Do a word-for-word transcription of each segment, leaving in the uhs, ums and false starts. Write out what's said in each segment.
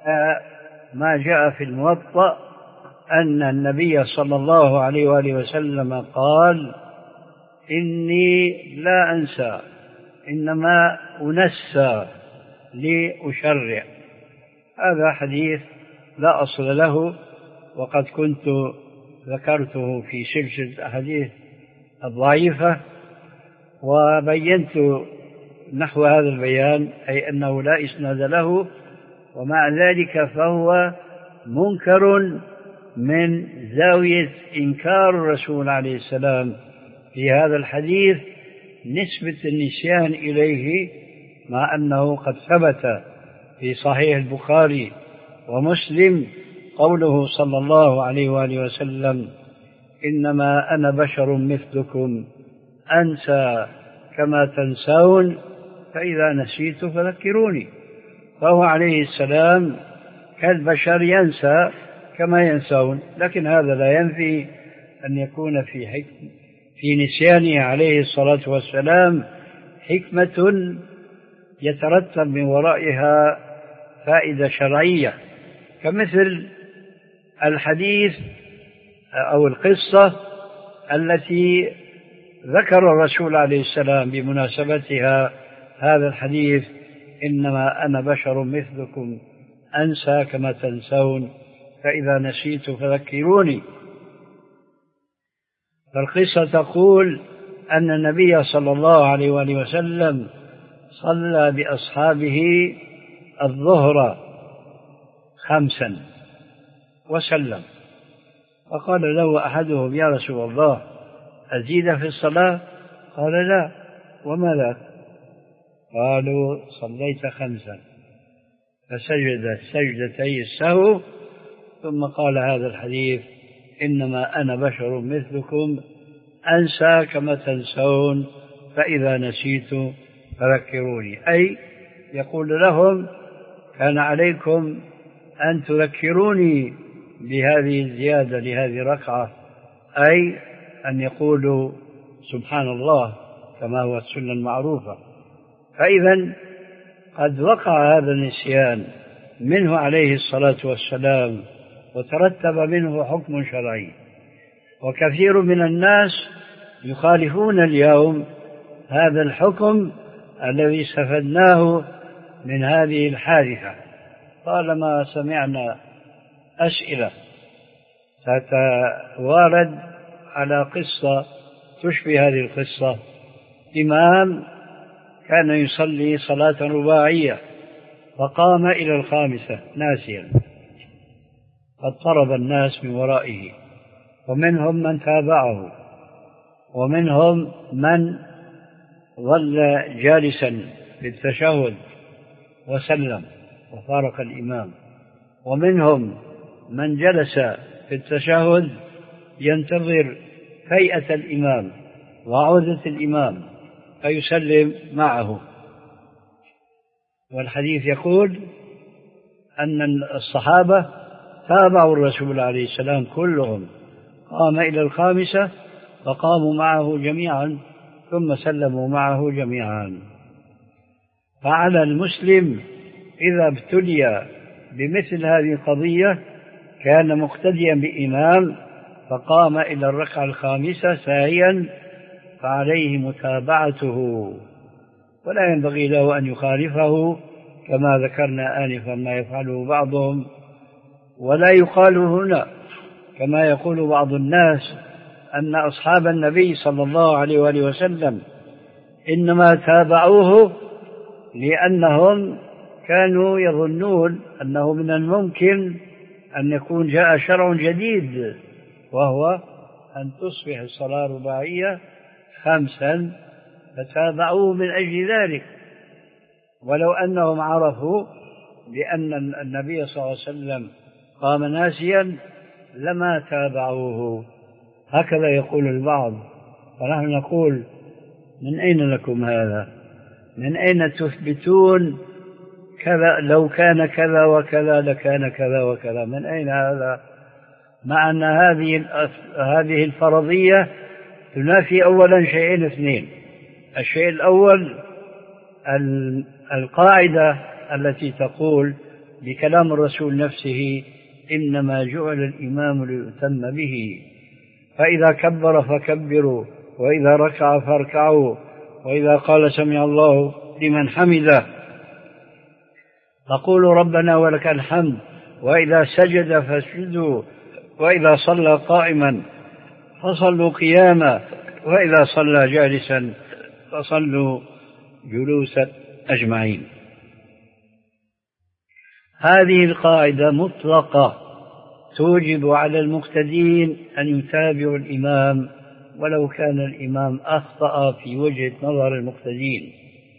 ما جاء في الموطأ أن النبي صلى الله عليه وآله وسلم قال: إني لا أنسى، إنما أنسى لأشرع. هذا حديث لا أصل له، وقد كنت ذكرته في سلسلة الأحاديث الضعيفة، وبينت نحو هذا البيان، أي أنه لا إسناد له، ومع ذلك فهو منكر من زاوية إنكار الرسول عليه السلام في هذا الحديث نسبة النسيان إليه، مع أنه قد ثبت في صحيح البخاري ومسلم قوله صلى الله عليه وآله وسلم: إنما أنا بشر مثلكم أنسى كما تنسون فإذا نسيت فذكروني. فهو عليه السلام كالبشر ينسى كما ينسون، لكن هذا لا ينفي أن يكون في حكم في نسيانه عليه الصلاة والسلام حكمة يترتب من ورائها فائدة شرعية، كمثل الحديث أو القصة التي ذكر الرسول عليه السلام بمناسبتها هذا الحديث: إنما أنا بشر مثلكم أنسى كما تنسون فإذا نسيت فذكروني. فالقصة تقول أن النبي صلى الله عليه وآله وسلم صلى بأصحابه الظهر خمسا وسلم، فقال له أحدهم: يا رسول الله أزيد في الصلاة؟ قال: لا. وما ذاك؟ قالوا: صليت خمسا. فسجد سجدتي السهو، ثم قال هذا الحديث: إنما أنا بشر مثلكم أنسى كما تنسون فإذا نسيت فذكروني. أي يقول لهم: كان عليكم أن تذكروني بهذه الزيادة لهذه الركعة، أي أن يقولوا سبحان الله كما هو السنة المعروفة. فإذا قد وقع هذا النسيان منه عليه الصلاة والسلام وترتب منه حكم شرعي، وكثير من الناس يخالفون اليوم هذا الحكم الذي استفدناه من هذه الحادثة. طالما سمعنا أسئلة تتوارد على قصة تشبه هذه القصة: إمام كان يصلي صلاة رباعية فقام إلى الخامسة ناسيا، فاضطرب الناس من ورائه، ومنهم من تابعه، ومنهم من ظل جالسا في التشهد وسلم وفارق الإمام، ومنهم من جلس في التشهد ينتظر هيئة الإمام وعودة الإمام فيسلم معه. والحديث يقول أن الصحابة تابعوا الرسول عليه السلام كلهم، قام إلى الخامسة فقاموا معه جميعا ثم سلموا معه جميعا. فعلى المسلم إذا ابتلي بمثل هذه القضية كان مقتديا بإمام فقام إلى الركعة الخامسة ساهيا فعليه متابعته، ولا ينبغي له أن يخالفه كما ذكرنا آنفا ما يفعله بعضهم. ولا يقال هنا كما يقول بعض الناس أن أصحاب النبي صلى الله عليه وآله وسلم إنما تابعوه لأنهم كانوا يظنون أنه من الممكن أن يكون جاء شرع جديد، وهو أن تصبح الصلاة رباعية خمسا، فتابعوه من أجل ذلك. ولو أنهم عرفوا بأن النبي صلى الله عليه وسلم قام ناسيا لما تابعوه. هكذا يقول البعض، فنحن نقول: من أين لكم هذا؟ من أين تثبتون كذا لو كان كذا وكذا لكان كذا وكذا؟ من أين هذا؟ مع أن هذه هذه الفرضية تنافي أولا شيئين اثنين: الشيء الأول القاعدة التي تقول بكلام الرسول نفسه: إنما جعل الإمام ليؤتم به، فإذا كبر فكبروا، وإذا ركع فاركعوا، وإذا قال سمع الله لمن حمده فقولوا ربنا ولك الحمد، وإذا سجد فاسجدوا، وإذا صلى قائما فصلوا قياما، وإذا صلى جالسا فصلوا جلوسا أجمعين. هذه القاعدة مطلقة توجب على المقتدين أن يتابعوا الإمام ولو كان الإمام أخطأ في وجهة نظر المقتدين.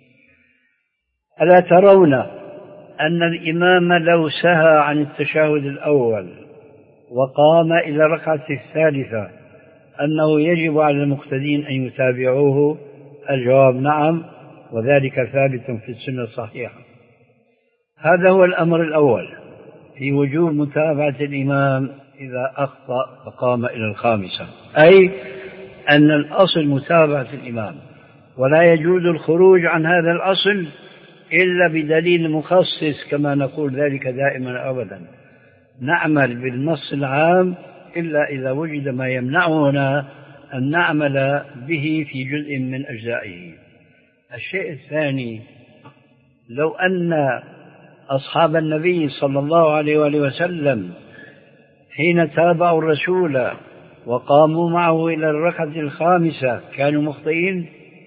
ألا ترون أن الإمام لو سهى عن التشهد الأول وقام إلى الركعة الثالثة أنه يجب على المقتدين أن يتابعوه؟ الجواب نعم، وذلك ثابت في السنة الصحيحة. هذا هو الأمر الأول في وجوب متابعة الإمام إذا أخطأ فقام إلى الخامسة، أي أن الأصل متابعة الإمام، ولا يجوز الخروج عن هذا الأصل إلا بدليل مخصص كما نقول ذلك دائما أبدا. نعمل بالنص العام إلا إذا وجد ما يمنعنا أن نعمل به في جزء من أجزائه. الشيء الثاني: لو أن أصحاب النبي صلى الله عليه وآله وسلم حين تابعوا الرسول وقاموا معه إلى الركعة الخامسة كانوا مخطئين،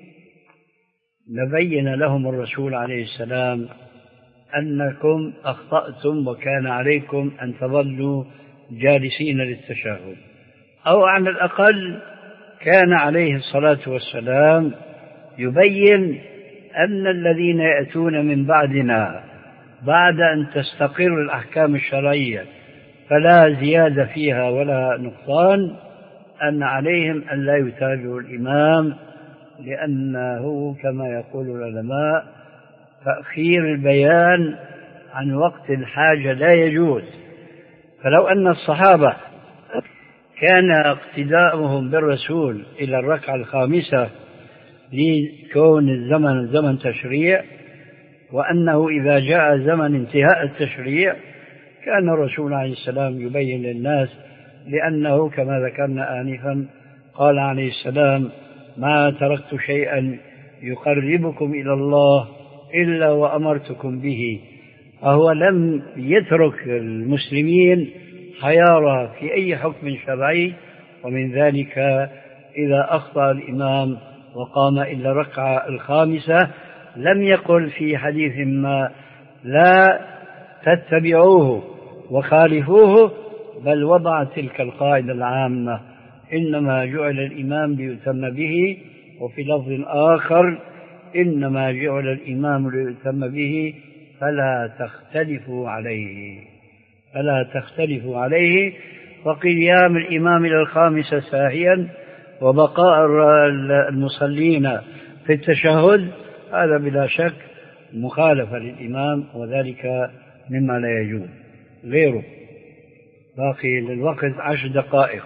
لبين لهم الرسول عليه السلام أنكم أخطأتم وكان عليكم أن تظلوا جالسين للتشهد، أو على الأقل كان عليه الصلاة والسلام يبين أن الذين يأتون من بعدنا بعد أن تستقر الأحكام الشرعية فلا زيادة فيها ولا نقصان أن عليهم أن لا يتابعوا الإمام، لأنه كما يقول العلماء تأخير البيان عن وقت الحاجة لا يجوز. فلو أن الصحابة كان اقتداؤهم بالرسول إلى الركعة الخامسة لكون الزمن زمن تشريع، وأنه إذا جاء زمن انتهاء التشريع كان الرسول عليه السلام يبين للناس، لأنه كما ذكرنا آنفا قال عليه السلام: ما تركت شيئا يقربكم إلى الله إلا وأمرتكم به. فهو لم يترك المسلمين حيارى في أي حكم شرعي، ومن ذلك إذا أخطأ الإمام وقام إلى الركعة الخامسة لم يقل في حديث ما: لا تتبعوه وخالفوه، بل وضع تلك القاعدة العامة: إنما جعل الإمام ليؤتم به، وفي لفظ آخر: إنما جعل الإمام ليؤتم به فلا تختلفوا عليه فلا تختلفوا عليه. وقيام الإمام إلى الخامسة ساهيا وبقاء المصلين في التشهد هذا بلا شك مخالفة للإمام، وذلك مما لا يجوز. غيره باقي للوقت عشر دقائق.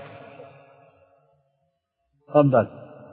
تفضل.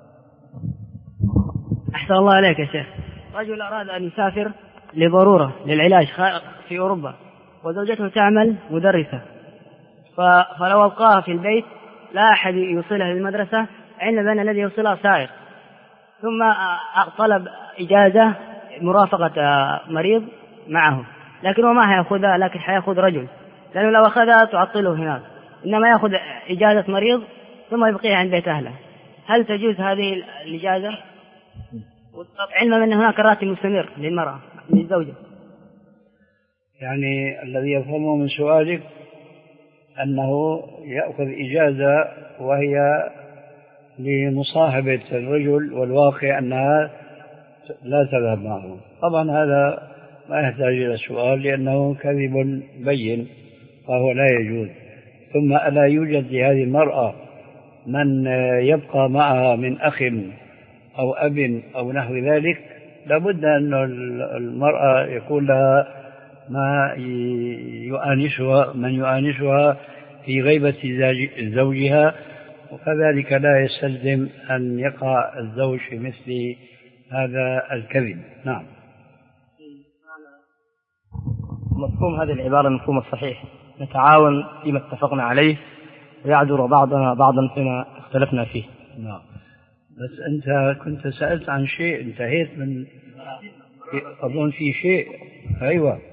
أحسن الله عليك يا شيخ. رجل أراد أن يسافر لضرورة للعلاج في أوروبا، وزوجته تعمل مدرسة، فلو أبقاها في البيت لا أحد يوصلها للمدرسة، علم بأن الذي يوصلها سائق، ثم طلب إجازة مرافقة مريض معه، لكن هو ما هيأخذها، لكن حيأخذ رجل، لأنه لو أخذها تعطله هناك، إنما يأخذ إجازة مريض ثم يبقيها عند بيت أهله. هل تجوز هذه الإجازة؟ علما أن هناك راتب مستمر للمرأة للزوجة. يعني الذي يفهمه من سؤالك أنه يأخذ إجازة وهي لمصاحبة الرجل، والواقع أنها لا تذهب معه. طبعا هذا ما يحتاج إلى سؤال لأنه كذب بين، فهو لا يجوز. ثم ألا يوجد لهذه المرأة من يبقى معها من أخ أو أب أو نحو ذلك؟ لابد أن المرأة يكون لها ما يؤانسها من يؤانسها في غيبة زوجها، وكذلك لا يستلزم أن يقع الزوج في مثل هذا الكذب. نعم. مفهوم هذه العبارة المفهوم الصحيح، نتعاون فيما اتفقنا عليه ويعذر بعضنا بعضا فيما اختلفنا فيه. نعم. بس أنت كنت سألت عن شيء انتهيت من أظن في شيء. أيوة.